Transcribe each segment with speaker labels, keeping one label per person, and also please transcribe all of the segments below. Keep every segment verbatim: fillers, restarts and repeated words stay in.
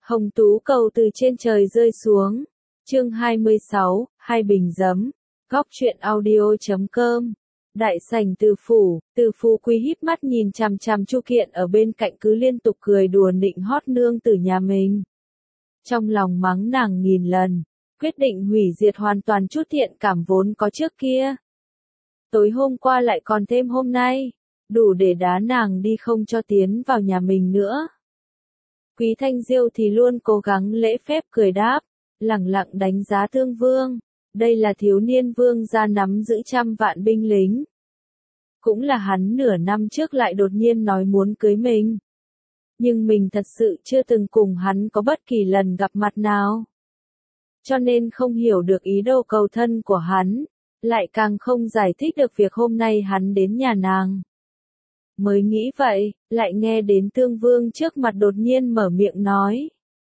Speaker 1: Hồng tú cầu từ trên trời rơi xuống. Chương hai mươi sáu, hai bình giấm. Góc truyện audio chấm com. Đại sảnh Từ phủ, Từ Phú Quý híp mắt nhìn chằm chằm Chu Kiện ở bên cạnh cứ liên tục cười đùa nịnh hót nương tử nhà mình. Trong lòng mắng nàng nghìn lần, quyết định hủy diệt hoàn toàn chút thiện cảm vốn có trước kia. Tối hôm qua lại còn thêm hôm nay, đủ để đá nàng đi không cho tiến vào nhà mình nữa. Quý Thanh Diêu thì luôn cố gắng lễ phép cười đáp, lẳng lặng đánh giá Thương Vương. Đây là thiếu niên vương gia nắm giữ trăm vạn binh lính. Cũng là hắn nửa năm trước lại đột nhiên nói muốn cưới mình. Nhưng mình thật sự chưa từng cùng hắn có bất kỳ lần gặp mặt nào. Cho nên không hiểu được ý đồ cầu thân của hắn, lại càng không giải thích được việc hôm nay hắn đến nhà nàng. Mới nghĩ vậy, lại nghe đến Thương Vương trước mặt đột nhiên mở miệng nói.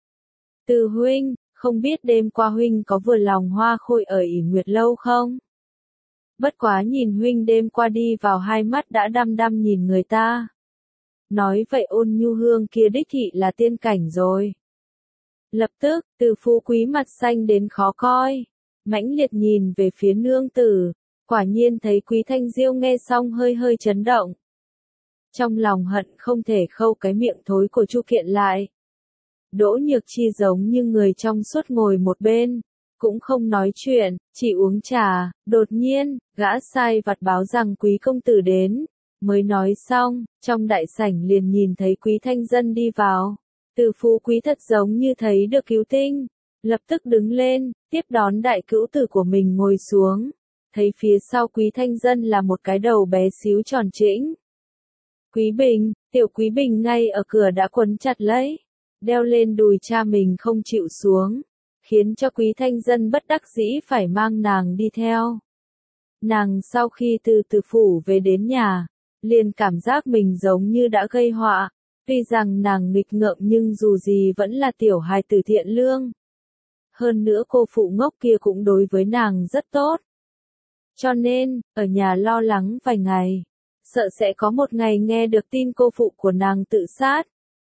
Speaker 1: Từ huynh, không biết đêm qua huynh có vừa lòng Hoa Khôi ở ỉ Nguyệt Lâu không? Bất quá nhìn huynh đêm qua đi vào hai mắt đã đăm đăm nhìn người ta. Nói vậy Ôn Nhu Hương kia đích thị là tiên cảnh rồi. Lập tức, Từ Phú Quý mặt xanh đến khó coi, mãnh liệt nhìn về phía nương tử, quả nhiên thấy Quý Thanh Diêu nghe xong hơi hơi chấn động. Trong lòng hận không thể khâu cái miệng thối của Chu Kiện lại. Đỗ Nhược Chi giống như người trong suốt ngồi một bên, cũng không nói chuyện, chỉ uống trà. Đột nhiên, gã sai vặt báo rằng Quý công tử đến, mới nói xong, trong đại sảnh liền nhìn thấy Quý Thanh Dân đi vào. Từ Phú Quý thật giống như thấy được cứu tinh, lập tức đứng lên, tiếp đón đại cữu tử của mình ngồi xuống, thấy phía sau Quý Thanh Dân là một cái đầu bé xíu tròn trĩnh. Quý Bình, tiểu Quý Bình ngay ở cửa đã quấn chặt lấy, đeo lên đùi cha mình không chịu xuống, khiến cho Quý Thanh Dân bất đắc dĩ phải mang nàng đi theo. Nàng sau khi từ Từ phủ về đến nhà, liền cảm giác mình giống như đã gây họa, tuy rằng nàng nghịch ngợm nhưng dù gì vẫn là tiểu hài tử thiện lương. Hơn nữa cô phụ ngốc kia cũng đối với nàng rất tốt. Cho nên, ở nhà lo lắng vài ngày, sợ sẽ có một ngày nghe được tin cô phụ của nàng tự sát.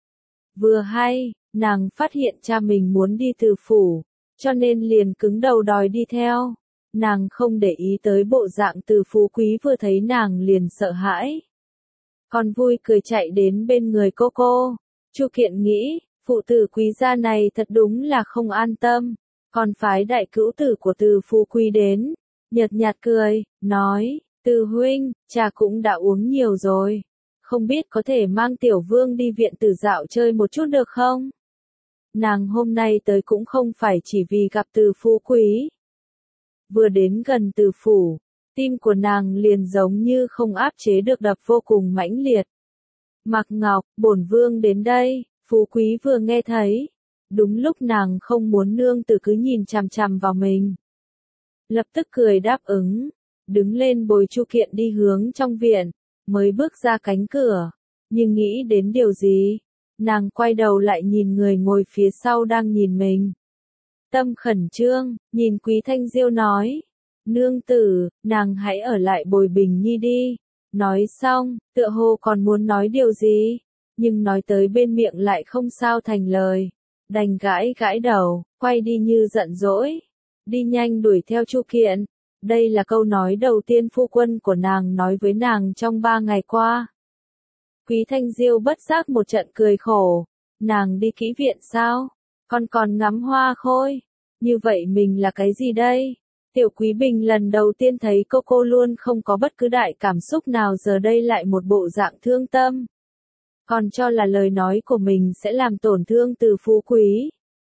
Speaker 1: Vừa hay, nàng phát hiện cha mình muốn đi Từ phủ, cho nên liền cứng đầu đòi đi theo. Nàng không để ý tới bộ dạng Từ Phú Quý vừa thấy nàng liền sợ hãi. Còn vui cười chạy đến bên người cô cô. Chu Kiện nghĩ, phụ tử quý gia này thật đúng là không an tâm. Còn phái đại cữu tử của Từ Phú Quý đến, nhợt nhạt cười, nói, Từ huynh, trà cũng đã uống nhiều rồi. Không biết có thể mang tiểu vương đi viện tử dạo chơi một chút được không? Nàng hôm nay tới cũng không phải chỉ vì gặp Từ Phú Quý. Vừa đến gần Từ phủ, tim của nàng liền giống như không áp chế được đập vô cùng mãnh liệt. Mạc Ngọc, bổn vương đến đây. Phú Quý vừa nghe thấy, đúng lúc nàng không muốn nương tử cứ nhìn chằm chằm vào mình. Lập tức cười đáp ứng, đứng lên bồi Chu Kiện đi hướng trong viện, mới bước ra cánh cửa, nhưng nghĩ đến điều gì, nàng quay đầu lại nhìn người ngồi phía sau đang nhìn mình. Tâm khẩn trương, nhìn Quý Thanh Diêu nói, nương tử, nàng hãy ở lại bồi Bình Nhi đi. Nói xong, tựa hồ còn muốn nói điều gì, nhưng nói tới bên miệng lại không sao thành lời, đành gãi gãi đầu, quay đi như giận dỗi, đi nhanh đuổi theo Chu Kiện. Đây là câu nói đầu tiên phu quân của nàng nói với nàng trong ba ngày qua. Quý Thanh Diêu bất giác một trận cười khổ, nàng đi kỹ viện sao, còn còn ngắm Hoa Khôi, như vậy mình là cái gì đây? Tiểu Quý Bình lần đầu tiên thấy cô cô luôn không có bất cứ đại cảm xúc nào, giờ đây lại một bộ dạng thương tâm. Còn cho là lời nói của mình sẽ làm tổn thương Từ Phú Quý.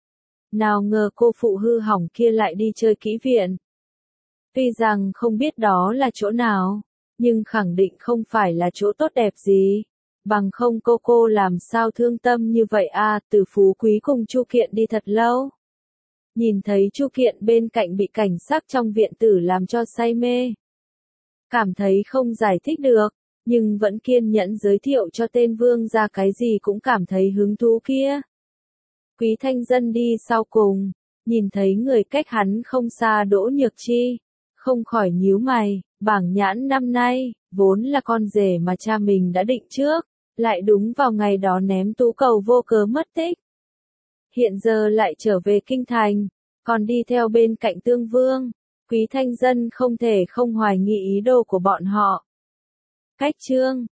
Speaker 1: Nào ngờ cô phụ hư hỏng kia lại đi chơi kỹ viện. Tuy rằng không biết đó là chỗ nào, nhưng khẳng định không phải là chỗ tốt đẹp gì. Bằng không cô cô làm sao thương tâm như vậy à? Từ Phú Quý cùng Chu Kiện đi thật lâu. Nhìn thấy Chu Kiện bên cạnh bị cảnh sắc trong viện tử làm cho say mê. Cảm thấy không giải thích được, nhưng vẫn kiên nhẫn giới thiệu cho tên vương gia cái gì cũng cảm thấy hứng thú kia. Quý Thanh Dân đi sau cùng, nhìn thấy người cách hắn không xa Đỗ Nhược Chi, không khỏi nhíu mày, bảng nhãn năm nay, vốn là con rể mà cha mình đã định trước, lại đúng vào ngày đó ném tú cầu vô cớ mất tích. hiện giờ lại trở về kinh thành, còn đi theo bên cạnh Tương Vương. Quý Thanh Dân không thể không hoài nghi ý đồ của bọn họ. Cách chương